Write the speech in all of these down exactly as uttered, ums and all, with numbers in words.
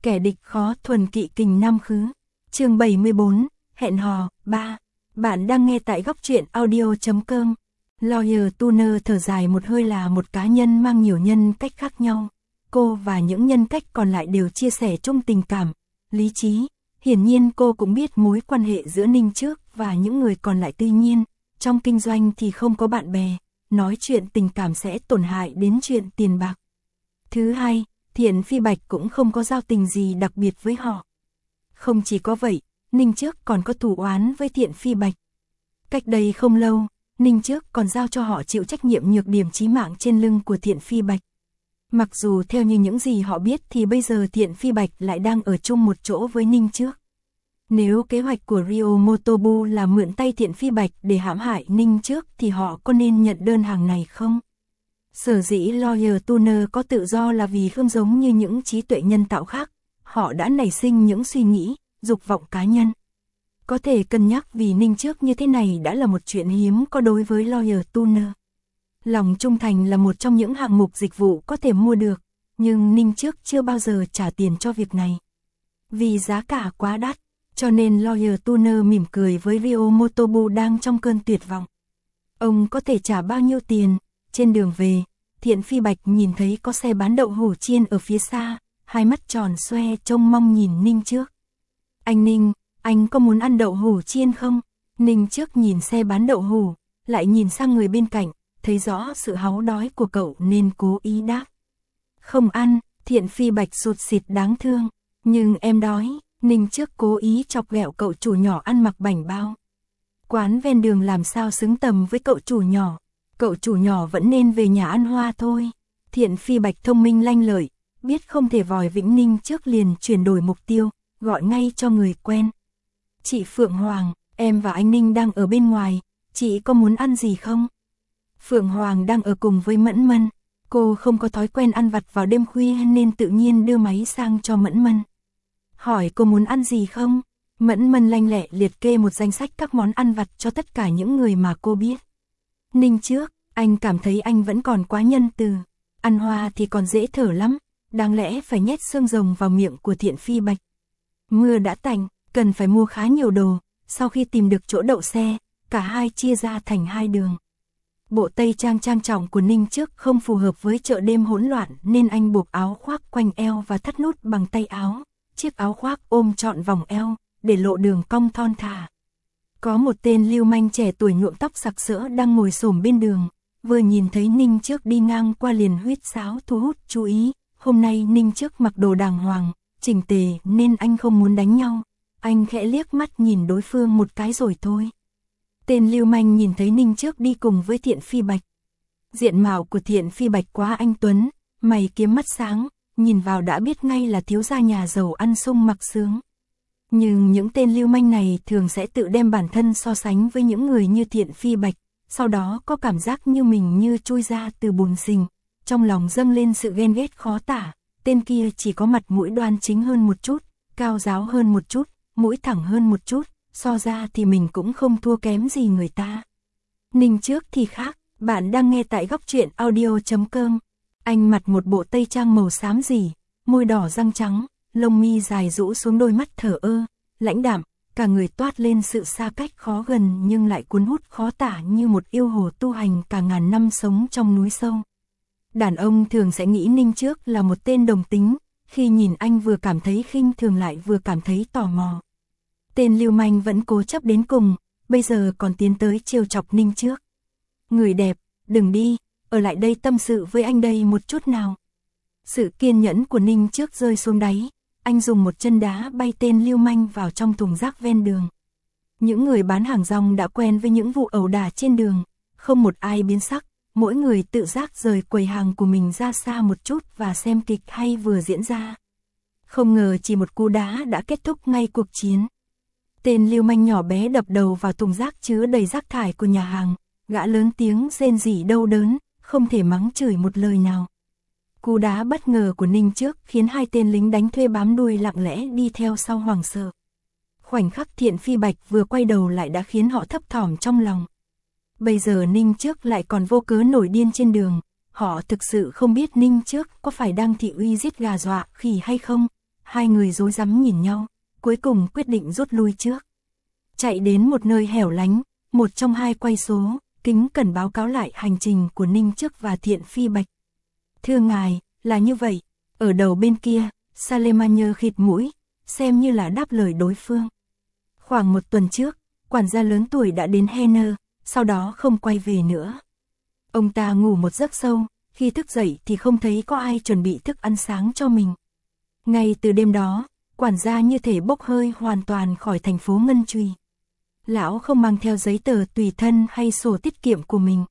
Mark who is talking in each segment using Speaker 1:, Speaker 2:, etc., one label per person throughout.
Speaker 1: kẻ địch khó thuần kỵ kình nam khứ. Chương bảy mươi bốn, hẹn hò, ba. Bạn đang nghe tại góc truyện audio chấm com. Lawyer Tuner thở dài một hơi là một cá nhân mang nhiều nhân cách khác nhau. Cô và những nhân cách còn lại đều chia sẻ chung tình cảm, lý trí. Hiển nhiên cô cũng biết mối quan hệ giữa Ninh Trước và những người còn lại, tuy nhiên, trong kinh doanh thì không có bạn bè, nói chuyện tình cảm sẽ tổn hại đến chuyện tiền bạc. Thứ hai, Thiện Phi Bạch cũng không có giao tình gì đặc biệt với họ. Không chỉ có vậy, Ninh Trước còn có thù oán với Thiện Phi Bạch. Cách đây không lâu, Ninh Trước còn giao cho họ chịu trách nhiệm nhược điểm chí mạng trên lưng của Thiện Phi Bạch. Mặc dù theo như những gì họ biết thì bây giờ Thiện Phi Bạch lại đang ở chung một chỗ với Ninh Trước. Nếu kế hoạch của Ryo Motobu là mượn tay Thiện Phi Bạch để hãm hại Ninh Trước thì họ có nên nhận đơn hàng này không? Sở dĩ Lawyer Tuner có tự do là vì không giống như những trí tuệ nhân tạo khác, họ đã nảy sinh những suy nghĩ, dục vọng cá nhân. Có thể cân nhắc vì Ninh Trước như thế này đã là một chuyện hiếm có đối với Lawyer Tuner. Lòng trung thành là một trong những hạng mục dịch vụ có thể mua được, nhưng Ninh Trước chưa bao giờ trả tiền cho việc này. Vì giá cả quá đắt, cho nên Lawyer Tuner mỉm cười với Ryo Motobu đang trong cơn tuyệt vọng. Ông có thể trả bao nhiêu tiền? Trên đường về, Thiện Phi Bạch nhìn thấy có xe bán đậu hũ chiên ở phía xa, hai mắt tròn xoe trông mong nhìn Ninh Trước. Anh Ninh, anh có muốn ăn đậu hũ chiên không? Ninh Trước nhìn xe bán đậu hũ, lại nhìn sang người bên cạnh, thấy rõ sự háu đói của cậu nên cố ý đáp. Không ăn, Thiện Phi Bạch sụt sịt đáng thương, nhưng em đói. Ninh Trước cố ý chọc ghẹo cậu chủ nhỏ ăn mặc bảnh bao. Quán ven đường làm sao xứng tầm với cậu chủ nhỏ, cậu chủ nhỏ vẫn nên về nhà ăn hoa thôi. Thiện Phi Bạch thông minh lanh lợi, biết không thể vòi vĩnh Ninh Trước liền chuyển đổi mục tiêu, gọi ngay cho người quen. Chị Phượng Hoàng, em và anh Ninh đang ở bên ngoài, chị có muốn ăn gì không? Phượng Hoàng đang ở cùng với Mẫn Mân, cô không có thói quen ăn vặt vào đêm khuya nên tự nhiên đưa máy sang cho Mẫn Mân. Hỏi cô muốn ăn gì không? Mẫn Mân lanh lẹ liệt kê một danh sách các món ăn vặt cho tất cả những người mà cô biết. Ninh Trước, anh cảm thấy anh vẫn còn quá nhân từ. Ăn hoa thì còn dễ thở lắm, đáng lẽ phải nhét xương rồng vào miệng của Thiện Phi Bạch. Mưa đã tạnh, cần phải mua khá nhiều đồ. Sau khi tìm được chỗ đậu xe, cả hai chia ra thành hai đường. Bộ tây trang trang trọng của Ninh Trước không phù hợp với chợ đêm hỗn loạn nên anh buộc áo khoác quanh eo và thắt nút bằng tay áo. Chiếc áo khoác ôm trọn vòng eo, để lộ đường cong thon thả. Có một tên lưu manh trẻ tuổi nhuộm tóc sặc sỡ đang ngồi xổm bên đường, vừa nhìn thấy Ninh Trước đi ngang qua liền huýt sáo thu hút chú ý. Hôm nay Ninh Trước mặc đồ đàng hoàng, chỉnh tề nên anh không muốn đánh nhau, anh khẽ liếc mắt nhìn đối phương một cái rồi thôi. Tên lưu manh nhìn thấy Ninh Trước đi cùng với Thiện Phi Bạch. Diện mạo của Thiện Phi Bạch quá anh tuấn, mày kiếm mắt sáng, nhìn vào đã biết ngay là thiếu gia nhà giàu ăn sung mặc sướng. Nhưng những tên lưu manh này thường sẽ tự đem bản thân so sánh với những người như Thiện Phi Bạch, sau đó có cảm giác như mình như chui ra từ bùn sình, trong lòng dâng lên sự ghen ghét khó tả. Tên kia chỉ có mặt mũi đoan chính hơn một chút, cao ráo hơn một chút, mũi thẳng hơn một chút, so ra thì mình cũng không thua kém gì người ta. Ninh Trước thì khác, bạn đang nghe tại góc truyện audio chấm com. Anh mặc một bộ tây trang màu xám rỉ, môi đỏ răng trắng, lông mi dài rũ xuống đôi mắt thở ơ, lãnh đạm, cả người toát lên sự xa cách khó gần nhưng lại cuốn hút khó tả như một yêu hồ tu hành cả ngàn năm sống trong núi sâu. Đàn ông thường sẽ nghĩ Ninh Trước là một tên đồng tính, khi nhìn anh vừa cảm thấy khinh thường lại vừa cảm thấy tò mò. Tên lưu manh vẫn cố chấp đến cùng, bây giờ còn tiến tới trêu chọc Ninh Trước. Người đẹp, đừng đi, ở lại đây tâm sự với anh đây một chút nào. Sự kiên nhẫn của Ninh Trước rơi xuống đáy, anh dùng một chân đá bay tên lưu manh vào trong thùng rác ven đường. Những người bán hàng rong đã quen với những vụ ẩu đả trên đường, không một ai biến sắc, mỗi người tự giác rời quầy hàng của mình ra xa một chút và xem kịch hay vừa diễn ra. Không ngờ chỉ một cú đá đã kết thúc ngay cuộc chiến. Tên lưu manh nhỏ bé đập đầu vào thùng rác chứa đầy rác thải của nhà hàng, gã lớn tiếng rên rỉ đau đớn, không thể mắng chửi một lời nào. Cú đá bất ngờ của Ninh Trước khiến hai tên lính đánh thuê bám đuôi lặng lẽ đi theo sau hoảng sợ. Khoảnh khắc Thiện Phi Bạch vừa quay đầu lại đã khiến họ thấp thỏm trong lòng. Bây giờ Ninh Trước lại còn vô cớ nổi điên trên đường, họ thực sự không biết Ninh Trước có phải đang thị uy giết gà dọa khỉ hay không, hai người rối rắm nhìn nhau, cuối cùng quyết định rút lui trước. Chạy đến một nơi hẻo lánh, một trong hai quay số, kính cẩn báo cáo lại hành trình của Ninh Trước và Thiện Phi Bạch. Thưa ngài, là như vậy. Ở đầu bên kia, Salemanier khịt mũi, xem như là đáp lời đối phương. Khoảng một tuần trước, quản gia lớn tuổi đã đến Henner, sau đó không quay về nữa. Ông ta ngủ một giấc sâu, khi thức dậy thì không thấy có ai chuẩn bị thức ăn sáng cho mình. Ngay từ đêm đó, quản gia như thể bốc hơi hoàn toàn khỏi thành phố Ngân Trùy. Lão không mang theo giấy tờ tùy thân hay sổ tiết kiệm của mình.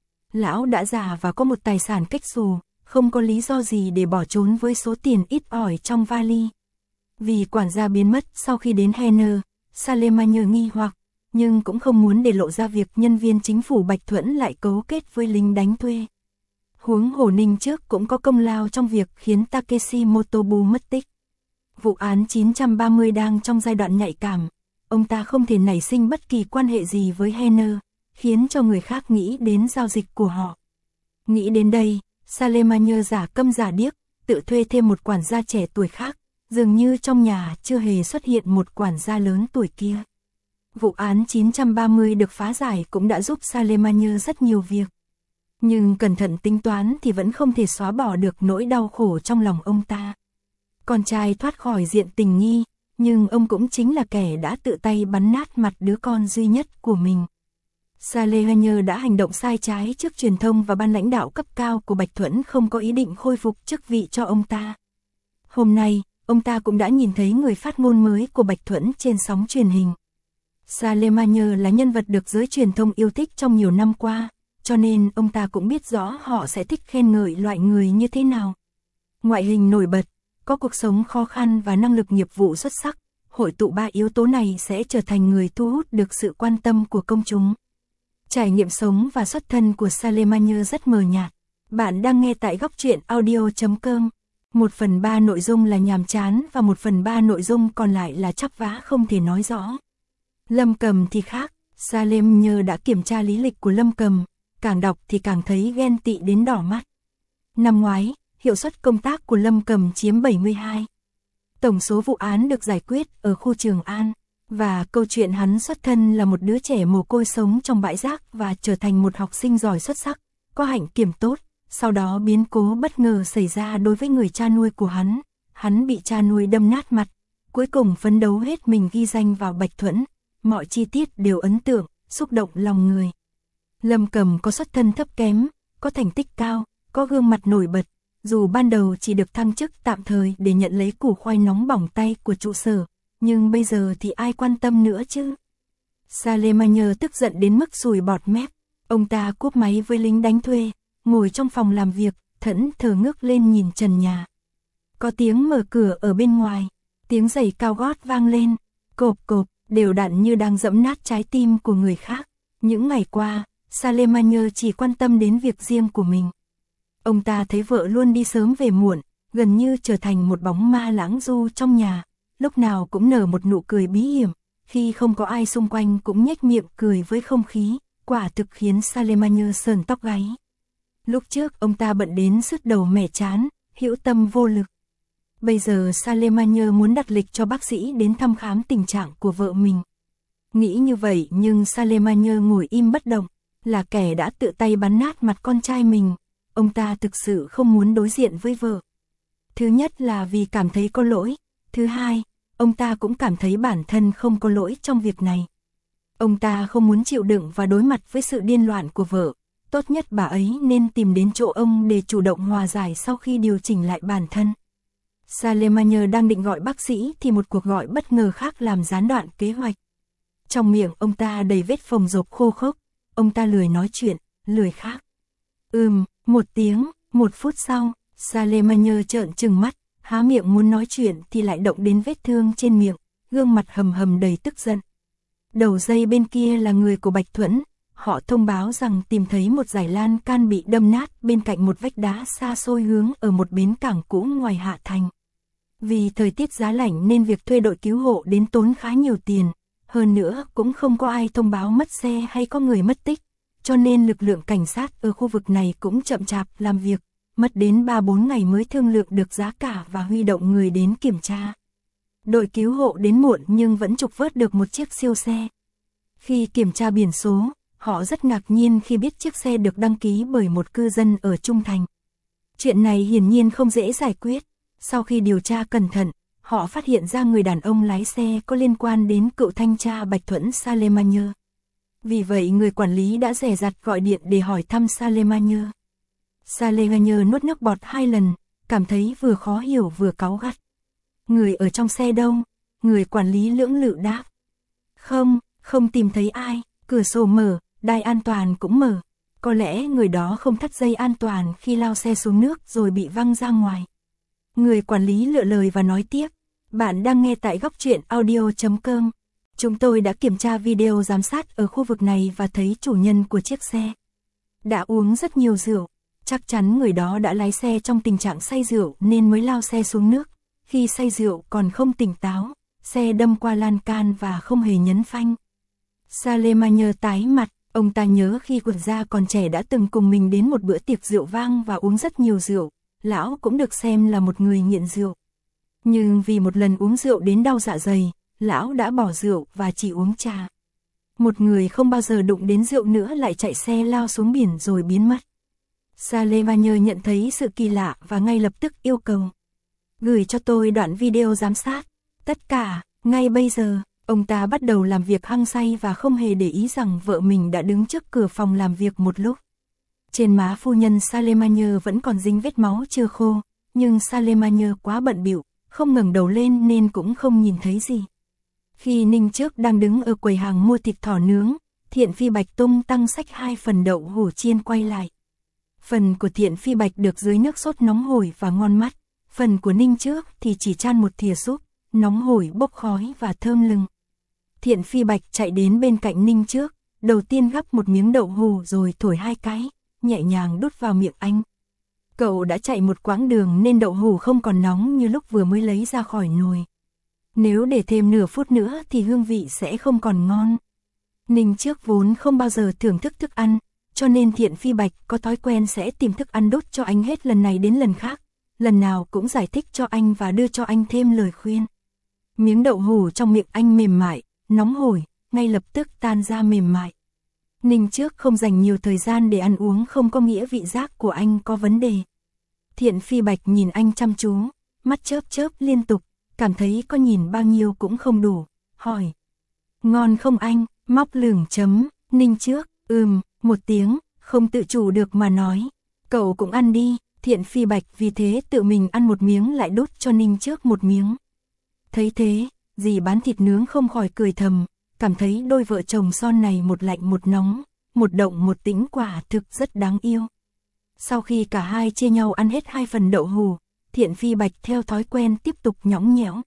Speaker 1: Lão đã già và có một tài sản cách xù, không có lý do gì để bỏ trốn với số tiền ít ỏi trong vali. Vì quản gia biến mất sau khi đến Henner, Salemanier nghi hoặc, nhưng cũng không muốn để lộ ra việc nhân viên chính phủ Bạch Thuẫn lại cấu kết với lính đánh thuê. Huống hồ Ninh Trước cũng có công lao trong việc khiến Takeshi Motobu mất tích. Vụ án chín trăm ba mươi đang trong giai đoạn nhạy cảm, ông ta không thể nảy sinh bất kỳ quan hệ gì với Henner, khiến cho người khác nghĩ đến giao dịch của họ. Nghĩ đến đây, Salemanier giả câm giả điếc, tự thuê thêm một quản gia trẻ tuổi khác, dường như trong nhà chưa hề xuất hiện một quản gia lớn tuổi kia. Vụ án chín trăm ba mươi được phá giải cũng đã giúp Salemanier rất nhiều việc. Nhưng cẩn thận tính toán thì vẫn không thể xóa bỏ được nỗi đau khổ trong lòng ông ta. Con trai thoát khỏi diện tình nghi, nhưng ông cũng chính là kẻ đã tự tay bắn nát mặt đứa con duy nhất của mình. Salemanier đã hành động sai trái trước truyền thông và ban lãnh đạo cấp cao của Bạch Thuẫn không có ý định khôi phục chức vị cho ông ta. Hôm nay, ông ta cũng đã nhìn thấy người phát ngôn mới của Bạch Thuẫn trên sóng truyền hình. Salemanier là nhân vật được giới truyền thông yêu thích trong nhiều năm qua, cho nên ông ta cũng biết rõ họ sẽ thích khen ngợi loại người như thế nào. Ngoại hình nổi bật, có cuộc sống khó khăn và năng lực nghiệp vụ xuất sắc, hội tụ ba yếu tố này sẽ trở thành người thu hút được sự quan tâm của công chúng. Trải nghiệm sống và xuất thân của Salemanier rất mờ nhạt. Bạn đang nghe tại góc truyện audio chấm com. Một phần ba nội dung là nhàm chán và một phần ba nội dung còn lại là chắp vá không thể nói rõ. Lâm Cầm thì khác, Salemanier đã kiểm tra lý lịch của Lâm Cầm, càng đọc thì càng thấy ghen tị đến đỏ mắt. Năm ngoái, hiệu suất công tác của Lâm Cầm chiếm bảy mươi hai. Tổng số vụ án được giải quyết ở khu Trường An, và câu chuyện hắn xuất thân là một đứa trẻ mồ côi sống trong bãi rác và trở thành một học sinh giỏi xuất sắc, có hạnh kiểm tốt, sau đó biến cố bất ngờ xảy ra đối với người cha nuôi của hắn, hắn bị cha nuôi đâm nát mặt, cuối cùng phấn đấu hết mình ghi danh vào Bạch Thuẫn, mọi chi tiết đều ấn tượng, xúc động lòng người. Lâm Cầm có xuất thân thấp kém, có thành tích cao, có gương mặt nổi bật, dù ban đầu chỉ được thăng chức tạm thời để nhận lấy củ khoai nóng bỏng tay của trụ sở, nhưng bây giờ thì ai quan tâm nữa chứ? Salemanier tức giận đến mức sùi bọt mép, ông ta cúp máy với lính đánh thuê, ngồi trong phòng làm việc, thẫn thờ ngước lên nhìn trần nhà. Có tiếng mở cửa ở bên ngoài, tiếng giày cao gót vang lên, cộp cộp, đều đặn như đang dẫm nát trái tim của người khác. Những ngày qua, Salemanier chỉ quan tâm đến việc riêng của mình. Ông ta thấy vợ luôn đi sớm về muộn, gần như trở thành một bóng ma lãng du trong nhà, lúc nào cũng nở một nụ cười bí hiểm, khi không có ai xung quanh cũng nhếch miệng cười với không khí, quả thực khiến Salemanier sờn tóc gáy. Lúc trước ông ta bận đến sứt đầu mẻ chán, hữu tâm vô lực. Bây giờ Salemanier muốn đặt lịch cho bác sĩ đến thăm khám tình trạng của vợ mình. Nghĩ như vậy nhưng Salemanier ngồi im bất động, là kẻ đã tự tay bắn nát mặt con trai mình. Ông ta thực sự không muốn đối diện với vợ. Thứ nhất là vì cảm thấy có lỗi, thứ hai, ông ta cũng cảm thấy bản thân không có lỗi trong việc này. Ông ta không muốn chịu đựng và đối mặt với sự điên loạn của vợ, tốt nhất bà ấy nên tìm đến chỗ ông để chủ động hòa giải sau khi điều chỉnh lại bản thân. Salemanier đang định gọi bác sĩ thì một cuộc gọi bất ngờ khác làm gián đoạn kế hoạch. Trong miệng ông ta đầy vết phồng rộp khô khốc, ông ta lười nói chuyện, lười khác. Ừm, một tiếng, một phút sau, Salemanier trợn trừng mắt, há miệng muốn nói chuyện thì lại động đến vết thương trên miệng, gương mặt hầm hầm đầy tức giận. Đầu dây bên kia là người của Bạch Thuẫn, họ thông báo rằng tìm thấy một dải lan can bị đâm nát bên cạnh một vách đá xa xôi hướng ở một bến cảng cũ ngoài Hạ Thành. Vì thời tiết giá lạnh nên việc thuê đội cứu hộ đến tốn khá nhiều tiền, hơn nữa cũng không có ai thông báo mất xe hay có người mất tích, cho nên lực lượng cảnh sát ở khu vực này cũng chậm chạp làm việc, mất đến ba bốn ngày mới thương lượng được giá cả và huy động người đến kiểm tra. Đội cứu hộ đến muộn nhưng vẫn trục vớt được một chiếc siêu xe. Khi kiểm tra biển số, họ rất ngạc nhiên khi biết chiếc xe được đăng ký bởi một cư dân ở Trung Thành. Chuyện này hiển nhiên không dễ giải quyết. Sau khi điều tra cẩn thận, họ phát hiện ra người đàn ông lái xe có liên quan đến cựu thanh tra Bạch Thuẫn Salemanier. Vì vậy người quản lý đã dè dặt gọi điện để hỏi thăm Salemanier. Salemanier nuốt nước bọt hai lần, cảm thấy vừa khó hiểu vừa cáu gắt. Người ở trong xe đâu? Người quản lý lưỡng lự đáp. Không, không tìm thấy ai, cửa sổ mở, đai an toàn cũng mở. Có lẽ người đó không thắt dây an toàn khi lao xe xuống nước rồi bị văng ra ngoài. Người quản lý lựa lời và nói tiếp. Bạn đang nghe tại góc truyện audio chấm com. Chúng tôi đã kiểm tra video giám sát ở khu vực này và thấy chủ nhân của chiếc xe đã uống rất nhiều rượu. Chắc chắn người đó đã lái xe trong tình trạng say rượu nên mới lao xe xuống nước. Khi say rượu còn không tỉnh táo, xe đâm qua lan can và không hề nhấn phanh. Salemanier tái mặt, ông ta nhớ khi quản gia còn trẻ đã từng cùng mình đến một bữa tiệc rượu vang và uống rất nhiều rượu. Lão cũng được xem là một người nghiện rượu. Nhưng vì một lần uống rượu đến đau dạ dày, lão đã bỏ rượu và chỉ uống trà. Một người không bao giờ đụng đến rượu nữa lại chạy xe lao xuống biển rồi biến mất. Salemanier nhận thấy sự kỳ lạ và ngay lập tức yêu cầu. Gửi cho tôi đoạn video giám sát. Tất cả, ngay bây giờ, ông ta bắt đầu làm việc hăng say và không hề để ý rằng vợ mình đã đứng trước cửa phòng làm việc một lúc. Trên má phu nhân Salemanier vẫn còn dính vết máu chưa khô, nhưng Salemanier quá bận bịu, không ngẩng đầu lên nên cũng không nhìn thấy gì. Khi Ninh Trước đang đứng ở quầy hàng mua thịt thỏ nướng, Thiện Phi Bạch tung tăng xách hai phần đậu hủ chiên quay lại. Phần của Thiện Phi Bạch được dưới nước sốt nóng hổi và ngon mắt, phần của Ninh Trước thì chỉ chan một thìa súp, nóng hổi bốc khói và thơm lừng. Thiện Phi Bạch chạy đến bên cạnh Ninh Trước, đầu tiên gắp một miếng đậu hủ rồi thổi hai cái, nhẹ nhàng đút vào miệng anh. Cậu đã chạy một quãng đường nên đậu hủ không còn nóng như lúc vừa mới lấy ra khỏi nồi. Nếu để thêm nửa phút nữa thì hương vị sẽ không còn ngon. Ninh Trước vốn không bao giờ thưởng thức thức ăn, cho nên Thiện Phi Bạch có thói quen sẽ tìm thức ăn đút cho anh hết lần này đến lần khác, lần nào cũng giải thích cho anh và đưa cho anh thêm lời khuyên. Miếng đậu hủ trong miệng anh mềm mại, nóng hổi, ngay lập tức tan ra mềm mại. Ninh Trước không dành nhiều thời gian để ăn uống không có nghĩa vị giác của anh có vấn đề. Thiện Phi Bạch nhìn anh chăm chú, mắt chớp chớp liên tục, cảm thấy có nhìn bao nhiêu cũng không đủ, hỏi. Ngon không anh, móc lửng chấm, Ninh Trước, ừm, một tiếng, không tự chủ được mà nói. Cậu cũng ăn đi, Thiện Phi Bạch vì thế tự mình ăn một miếng lại đút cho Ninh Trước một miếng. Thấy thế, dì bán thịt nướng không khỏi cười thầm, cảm thấy đôi vợ chồng son này một lạnh một nóng, một động một tĩnh quả thực rất đáng yêu. Sau khi cả hai chia nhau ăn hết hai phần đậu hủ, Thiện Phi Bạch theo thói quen tiếp tục nhõng nhẽo.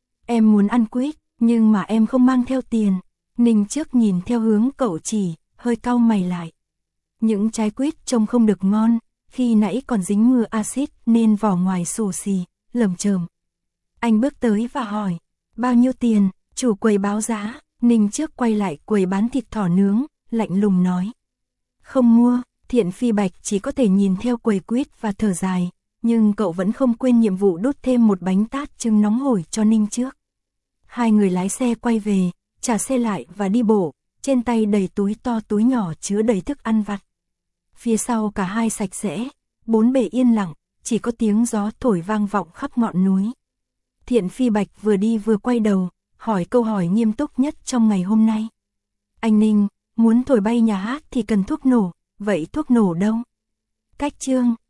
Speaker 1: Em muốn ăn quýt, nhưng mà em không mang theo tiền. Ninh Trước nhìn theo hướng cậu chỉ, hơi cau mày lại. Những trái quýt trông không được ngon, khi nãy còn dính mưa axit nên vỏ ngoài xù xì, lởm chởm. Anh bước tới và hỏi, bao nhiêu tiền? Chủ quầy báo giá. Ninh Trước quay lại quầy bán thịt thỏ nướng, lạnh lùng nói. Không mua. Thiện Phi Bạch chỉ có thể nhìn theo quầy quýt và thở dài, nhưng cậu vẫn không quên nhiệm vụ đút thêm một bánh tát trứng nóng hổi cho Ninh Trước. Hai người lái xe quay về, trả xe lại và đi bộ, trên tay đầy túi to túi nhỏ chứa đầy thức ăn vặt. Phía sau cả hai sạch sẽ, bốn bề yên lặng, chỉ có tiếng gió thổi vang vọng khắp ngọn núi. Thiện Phi Bạch vừa đi vừa quay đầu, hỏi câu hỏi nghiêm túc nhất trong ngày hôm nay. Anh Ninh, muốn thổi bay nhà hát thì cần thuốc nổ, vậy thuốc nổ đâu? Cách chương